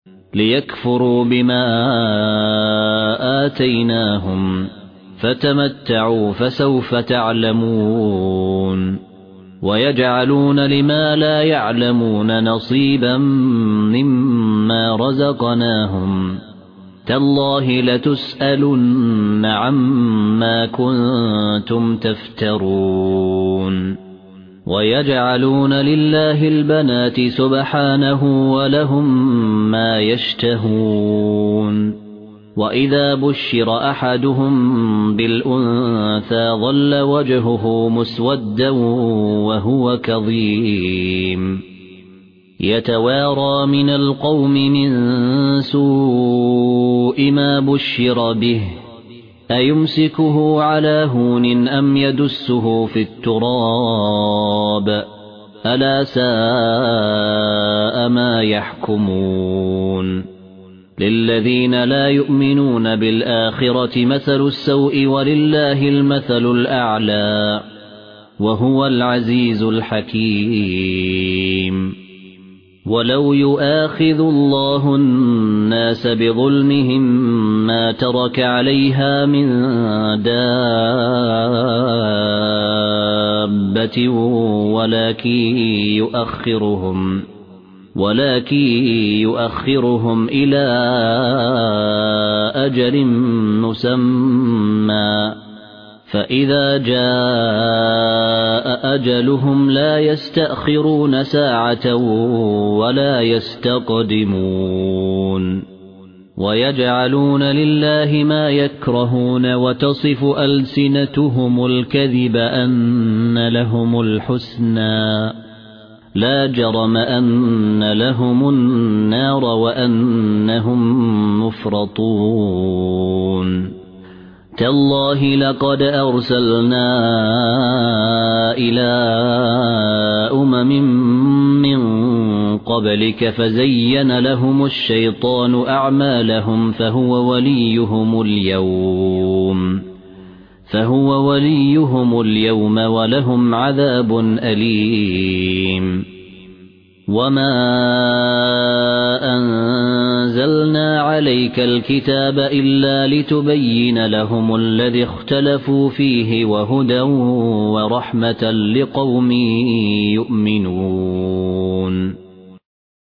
ليكفروا بما آتيناهم فتمتعوا فسوف تعلمون ويجعلون لما لا يعلمون نصيبا مما رزقناهم تالله لتسألن عما كنتم تفترون ويجعلون لله البنات سبحانه ولهم ما يشتهون وإذا بشر أحدهم بالأنثى ظل وجهه مسودا وهو كظيم يتوارى من القوم من سوء ما بشر به أيمسكه على هون أم يدسه في التراب ألا ساء ما يحكمون للذين لا يؤمنون بالآخرة مثل السوء ولله المثل الأعلى وهو العزيز الحكيم ولو يؤاخذ الله الناس بظلمهم ما ترك عليها من دابة ولكن يؤخرهم إلى أجل مسمى فإذا جاء أجلهم لا يستأخرون ساعة ولا يستقدمون ويجعلون لله ما يكرهون وتصف ألسنتهم الكذب أن لهم الحسنى لا جرم أن لهم النار وأنهم مفرطون تالله لقد أرسلنا إلى من قبلك فزين لهم الشيطان أعمالهم فهو وليهم اليوم ولهم عذاب أليم وما أنزلنا عليك الكتاب إلا لتبين لهم الذي اختلفوا فيه وهدى ورحمة لقوم يؤمنون